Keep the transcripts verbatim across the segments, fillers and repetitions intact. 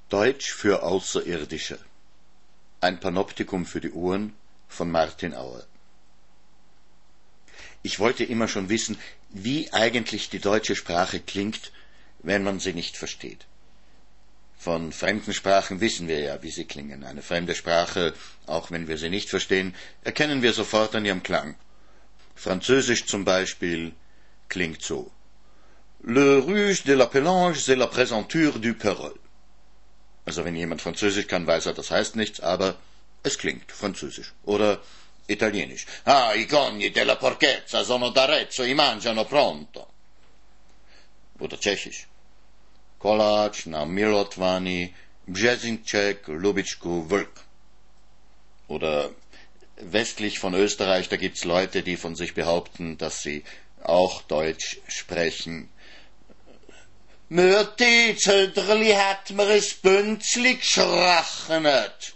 Deutsch für Außerirdische. Ein Panoptikum für die Ohren von Martin Auer. Ich wollte immer schon wissen, wie eigentlich die deutsche Sprache klingt, wenn man sie nicht versteht. Von fremden Sprachen wissen wir ja, wie sie klingen. Eine fremde Sprache, auch wenn wir sie nicht verstehen, erkennen wir sofort an ihrem Klang. Französisch zum Beispiel klingt so: Le ruse de la Pélange, c'est la présenture du Perrol. Also wenn jemand Französisch kann, weiß er, das heißt nichts, aber es klingt französisch. Oder Italienisch: Ah, i cogni della porchezza sono d'Arezzo, i mangiano pronto. Oder Tschechisch: Kolač na Milotvani, Březinček, Lubitschku, Vlk. Oder westlich von Österreich, da gibt's Leute, die von sich behaupten, dass sie auch Deutsch sprechen. Mörti, Zöderli hat mir es Bünzli geschrachnet.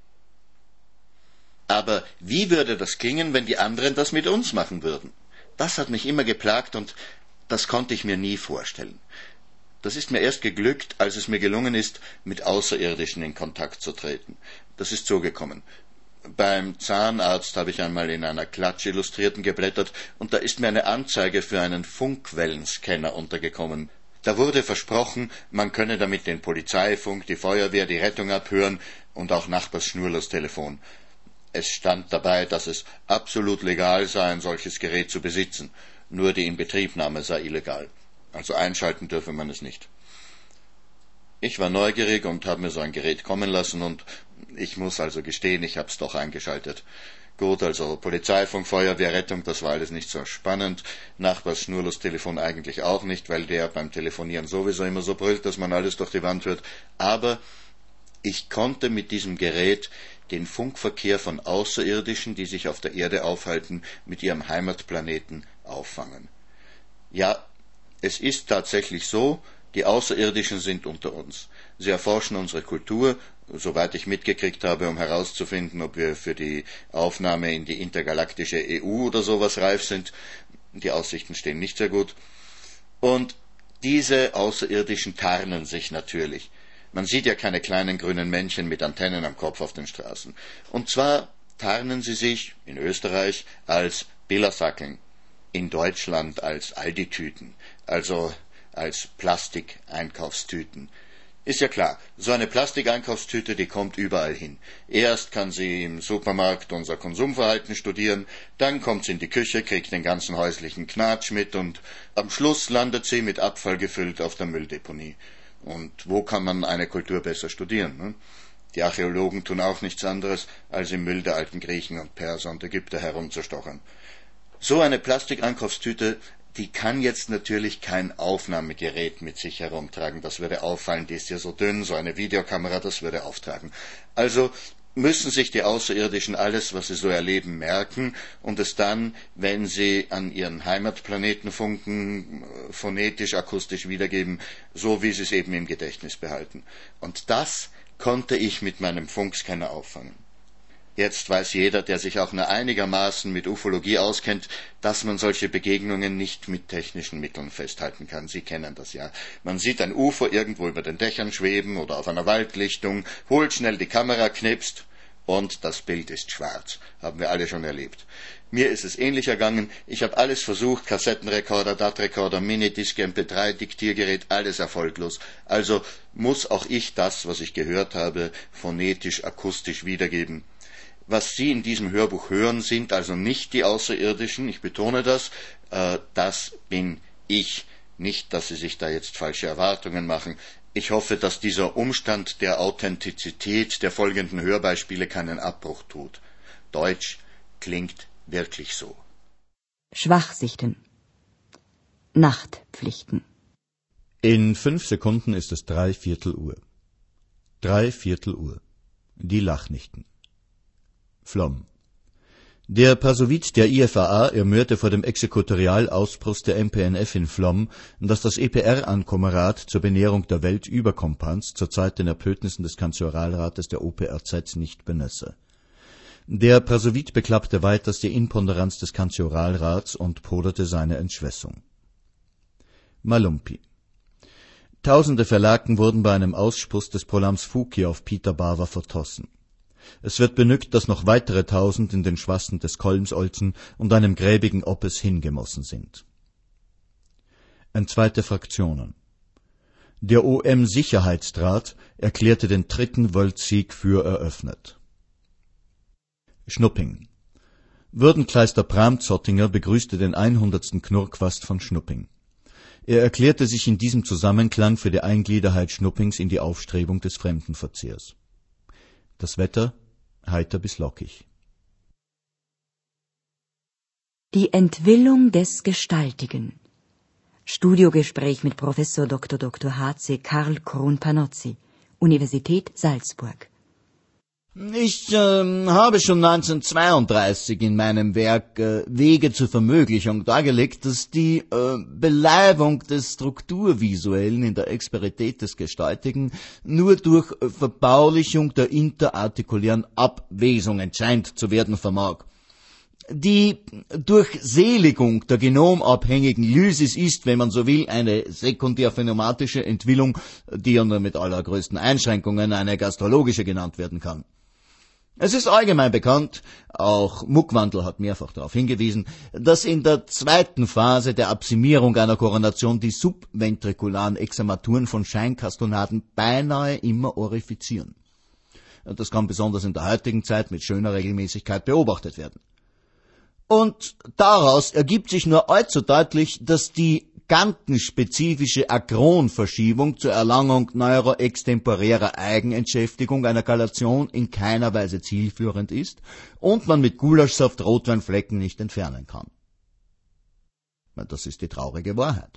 Aber wie würde das klingen, wenn die anderen das mit uns machen würden? Das hat mich immer geplagt und das konnte ich mir nie vorstellen. Das ist mir erst geglückt, als es mir gelungen ist, mit Außerirdischen in Kontakt zu treten. Das ist so gekommen. Beim Zahnarzt habe ich einmal in einer Klatsch-Illustrierten geblättert und da ist mir eine Anzeige für einen Funkwellenscanner untergekommen. Da wurde versprochen, man könne damit den Polizeifunk, die Feuerwehr, die Rettung abhören und auch Nachbars Schnurlostelefon. Es stand dabei, dass es absolut legal sei, ein solches Gerät zu besitzen. Nur die Inbetriebnahme sei illegal. Also einschalten dürfe man es nicht. Ich war neugierig und habe mir so ein Gerät kommen lassen und ich muss also gestehen, ich habe es doch eingeschaltet. Gut, also Polizeifunk, Feuerwehr, Rettung, das war alles nicht so spannend. Nachbars Schnurlostelefon eigentlich auch nicht, weil der beim Telefonieren sowieso immer so brüllt, dass man alles durch die Wand hört. Aber ich konnte mit diesem Gerät den Funkverkehr von Außerirdischen, die sich auf der Erde aufhalten, mit ihrem Heimatplaneten auffangen. Ja, es ist tatsächlich so, die Außerirdischen sind unter uns. Sie erforschen unsere Kultur, soweit ich mitgekriegt habe, um herauszufinden, ob wir für die Aufnahme in die intergalaktische E U oder sowas reif sind. Die Aussichten stehen nicht sehr gut. Und diese Außerirdischen tarnen sich natürlich. Man sieht ja keine kleinen grünen Männchen mit Antennen am Kopf auf den Straßen. Und zwar tarnen sie sich in Österreich als Billasackeln, in Deutschland als Aldi-Tüten, also als Plastikeinkaufstüten. Ist ja klar, so eine Plastikeinkaufstüte, die kommt überall hin. Erst kann sie im Supermarkt unser Konsumverhalten studieren, dann kommt sie in die Küche, kriegt den ganzen häuslichen Knatsch mit und am Schluss landet sie mit Abfall gefüllt auf der Mülldeponie. Und wo kann man eine Kultur besser studieren? Ne? Die Archäologen tun auch nichts anderes, als im Müll der alten Griechen und Perser und Ägypter herumzustochern. So eine Plastikeinkaufstüte, die kann jetzt natürlich kein Aufnahmegerät mit sich herumtragen. Das würde auffallen, die ist ja so dünn, so eine Videokamera, das würde auftragen. Also müssen sich die Außerirdischen alles, was sie so erleben, merken und es dann, wenn sie an ihren Heimatplaneten funken, phonetisch, akustisch wiedergeben, so wie sie es eben im Gedächtnis behalten. Und das konnte ich mit meinem Funkscanner auffangen. Jetzt weiß jeder, der sich auch nur einigermaßen mit Ufologie auskennt, dass man solche Begegnungen nicht mit technischen Mitteln festhalten kann. Sie kennen das ja. Man sieht ein U F O irgendwo über den Dächern schweben oder auf einer Waldlichtung, holt schnell die Kamera, knipst und das Bild ist schwarz. Haben wir alle schon erlebt. Mir ist es ähnlich ergangen. Ich habe alles versucht, Kassettenrekorder, D A T-Rekorder, Minidisc, M P drei, Diktiergerät, alles erfolglos. Also muss auch ich das, was ich gehört habe, phonetisch, akustisch wiedergeben. Was Sie in diesem Hörbuch hören, sind also nicht die Außerirdischen, ich betone das, äh, das bin ich. Nicht, dass Sie sich da jetzt falsche Erwartungen machen. Ich hoffe, dass dieser Umstand der Authentizität der folgenden Hörbeispiele keinen Abbruch tut. Deutsch klingt wirklich so. Schwachsichten. Nachtpflichten. In fünf Sekunden ist es drei Viertel Uhr. Drei Viertel Uhr. Die Lachnichten. Flom. Der Pasowitz der I F A A ermührte vor dem Exekutorialausbruch der M P N F in Flom, dass das E P R-Ankommerat zur Benährung der Weltüberkompans zur Zeit den Erpötnissen des Kanzoralrates der O P R Z nicht benesse. Der Pasowitz beklappte weiters die Inponderanz des Kanzoralrats und poderte seine Entschwässung. Malumpi. Tausende Verlagten wurden bei einem Ausspuss des Prolams Fuki auf Peter Bava vertossen. Es wird benügt, dass noch weitere Tausend in den Schwassen des Kolmsolzen und einem gräbigen Oppes hingemossen sind. Entzweite Fraktionen. Der O M-Sicherheitsrat erklärte den dritten Weltsieg für eröffnet. Schnupping. Würdenkleister Bram Zottinger begrüßte den hundertsten Knurrquast von Schnupping. Er erklärte sich in diesem Zusammenklang für die Eingliederheit Schnuppings in die Aufstrebung des Fremdenverzehrs. Das Wetter heiter bis lockig. Die Entwillung des Gestaltigen. Studiogespräch mit Professor Doktor Doktor H C Karl Kron-Panozzi, Universität Salzburg. Ich äh, habe schon neunzehnhundertzweiunddreißig in meinem Werk äh, Wege zur Vermöglichung dargelegt, dass die äh, Beleibung des Strukturvisuellen in der Experität des Gestaltigen nur durch äh, Verbaulichung der interartikulären Abwesungen scheint zu werden vermag. Die Durchseligung der genomabhängigen Lysis ist, wenn man so will, eine sekundärphenomatische Entwillung, die ja nur mit allergrößten Einschränkungen eine gastrologische genannt werden kann. Es ist allgemein bekannt, auch Muckwandl hat mehrfach darauf hingewiesen, dass in der zweiten Phase der Absimierung einer Koronation die subventrikularen Exammaturen von Scheinkastonaden beinahe immer orifizieren. Das kann besonders in der heutigen Zeit mit schöner Regelmäßigkeit beobachtet werden. Und daraus ergibt sich nur allzu deutlich, dass die gantenspezifische Akronverschiebung zur Erlangung neuroextemporärer Eigenentschäftigung einer Galation in keiner Weise zielführend ist und man mit Gulaschsaft Rotweinflecken nicht entfernen kann. Das ist die traurige Wahrheit.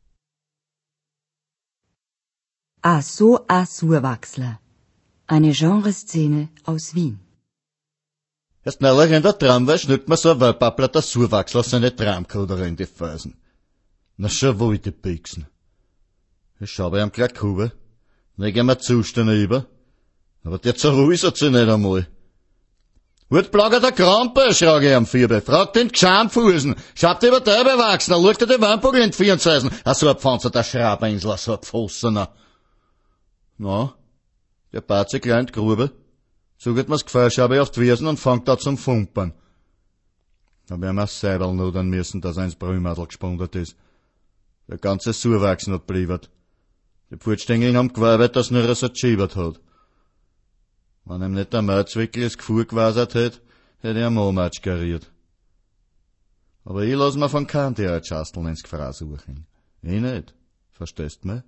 A so a Surwachsler. Eine Genreszene aus Wien. Erst neulich in der Tramway schnürt mir so ein Wölpappler der Surwachsler seine Tramkoder in die Fersen. Na schon wohl die Pixen. Ich schau bei ihm gleich Kuba, leg ihm Zustände über, aber der zerruisert sich nicht einmal. Wird plager der Krampe, schrag ich am Vierbe, frag den Gschamfusen, schaut über der bewachsen, er schaut dir den Wandbogel in die Vierenzweisen, ach so ein Pfanzer, der Schraberinsel, so ein Pfossener. Na, der bat sich klein in die Grube, zuget mir's Gefällschabe auf die Wiesen und fangt da zum Fumpern. Da wär mir Seibel nudern müssen, dass er ins Brühmadel gespondet ist. Der ganze Surwachsen hat bliebert. Die Pfurtstängeln haben geweibert, dass nur er so geschiebert hat. Wenn ihm nicht der Märzwickel das Gefühl gewasert hätt, hätte er Momatsch geriert. Aber ich lass mir von keinem der Schasteln ins Gefrau suchen. Ich nicht. Verstehst du mich?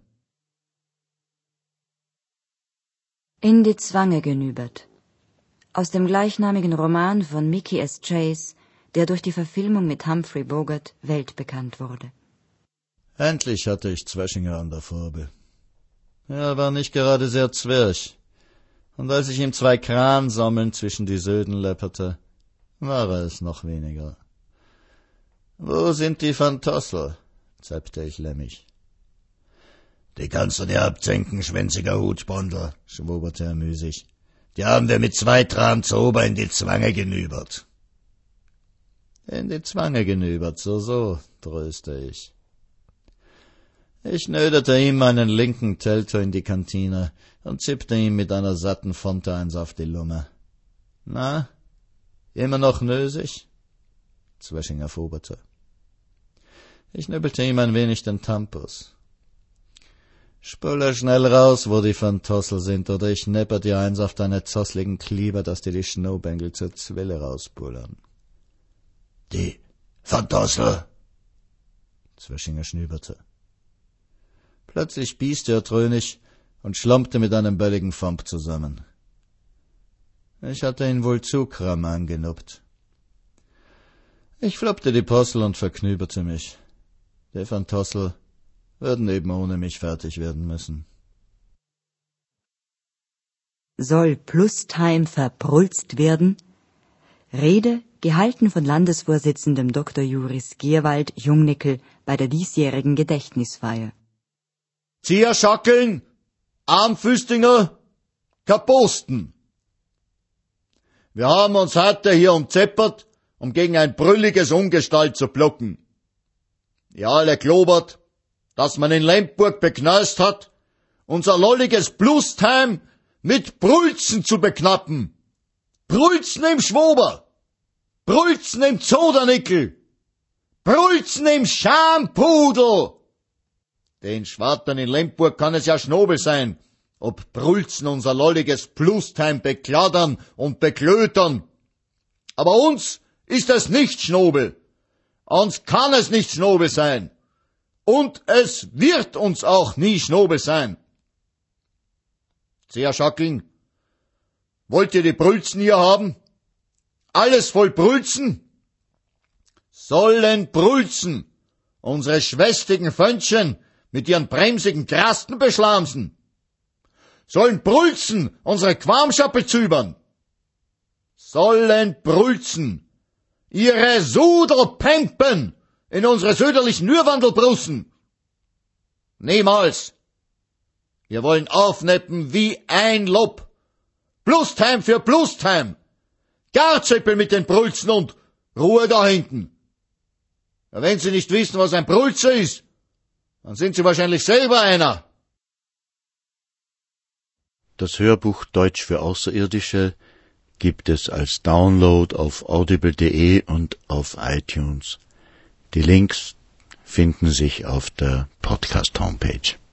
In die Zwange genübert. Aus dem gleichnamigen Roman von Mickey S. Chase, der durch die Verfilmung mit Humphrey Bogart weltbekannt wurde. Endlich hatte ich Zweschinger an der Farbe. Er war nicht gerade sehr zwerch, und als ich ihm zwei Kransammeln zwischen die Söden läpperte, war er es noch weniger. »Wo sind die Van Tossel?« zappte ich lämmig. »Die kannst du dir abzenken, schwänziger Hutbondel«, schwoberte er müßig. »Die haben wir mit zwei Tram zu Ober in die Zwange genübert.« »In die Zwange genübert, so, so«, tröste ich. Ich nödete ihm meinen linken Telter in die Kantine und zippte ihm mit einer satten Fonte eins auf die Lunge. »Na, immer noch nösig?« Zweschinger foberte. Ich nübbelte ihm ein wenig den Tampus. »Spüle schnell raus, wo die Van Tossel sind, oder ich nepper dir eins auf deine zossligen Klieber, dass dir die Schnobängel zur Zwille rausbullern.« »Die Van Tossel?« Zweschinger schnüberte. Plötzlich bieste er trönig und schlampte mit einem bölligen Fomp zusammen. Ich hatte ihn wohl zu kram angenuppt. Ich floppte die Possel und verknüberte mich. Die Van Tossel würden eben ohne mich fertig werden müssen. Soll Plustime verprulzt werden? Rede gehalten von Landesvorsitzendem Doktor Juris Gierwald Jungnickel bei der diesjährigen Gedächtnisfeier. Zierschackeln, Armfüstinger, Kaposten. Wir haben uns heute hier umzeppert, um gegen ein brülliges Ungestalt zu blocken. Ihr alle globert, dass man in Lemberg bekneust hat, unser lolliges Plus-Time mit Brülzen zu beknappen. Brülzen im Schwober, Brülzen im Zodernickel, Brülzen im Schampudel. Den Schwartern in Lemberg kann es ja Schnobel sein, ob Brülzen unser lolliges Plus-Time bekladdern und beklötern. Aber uns ist es nicht Schnobel. Uns kann es nicht Schnobel sein. Und es wird uns auch nie Schnobel sein. Sehr Schackeln, wollt ihr die Brülzen hier haben? Alles voll Brülzen? Sollen Brülzen unsere schwästigen Fönnchen mit ihren bremsigen Krasten beschlamsen? Sollen Brülzen unsere Quamschappe zübern? Sollen Brülzen ihre Sudelpempen in unsere söderlichen Nürwandel brussen? Niemals. Wir wollen aufneppen wie ein Lob. Plus-Time für Plus-Time. Garzöppel mit den Brülzen und Ruhe da hinten. Ja, wenn Sie nicht wissen, was ein Brülzer ist, dann sind Sie wahrscheinlich selber einer. Das Hörbuch Deutsch für Außerirdische gibt es als Download auf audible punkt de und auf iTunes. Die Links finden sich auf der Podcast-Homepage.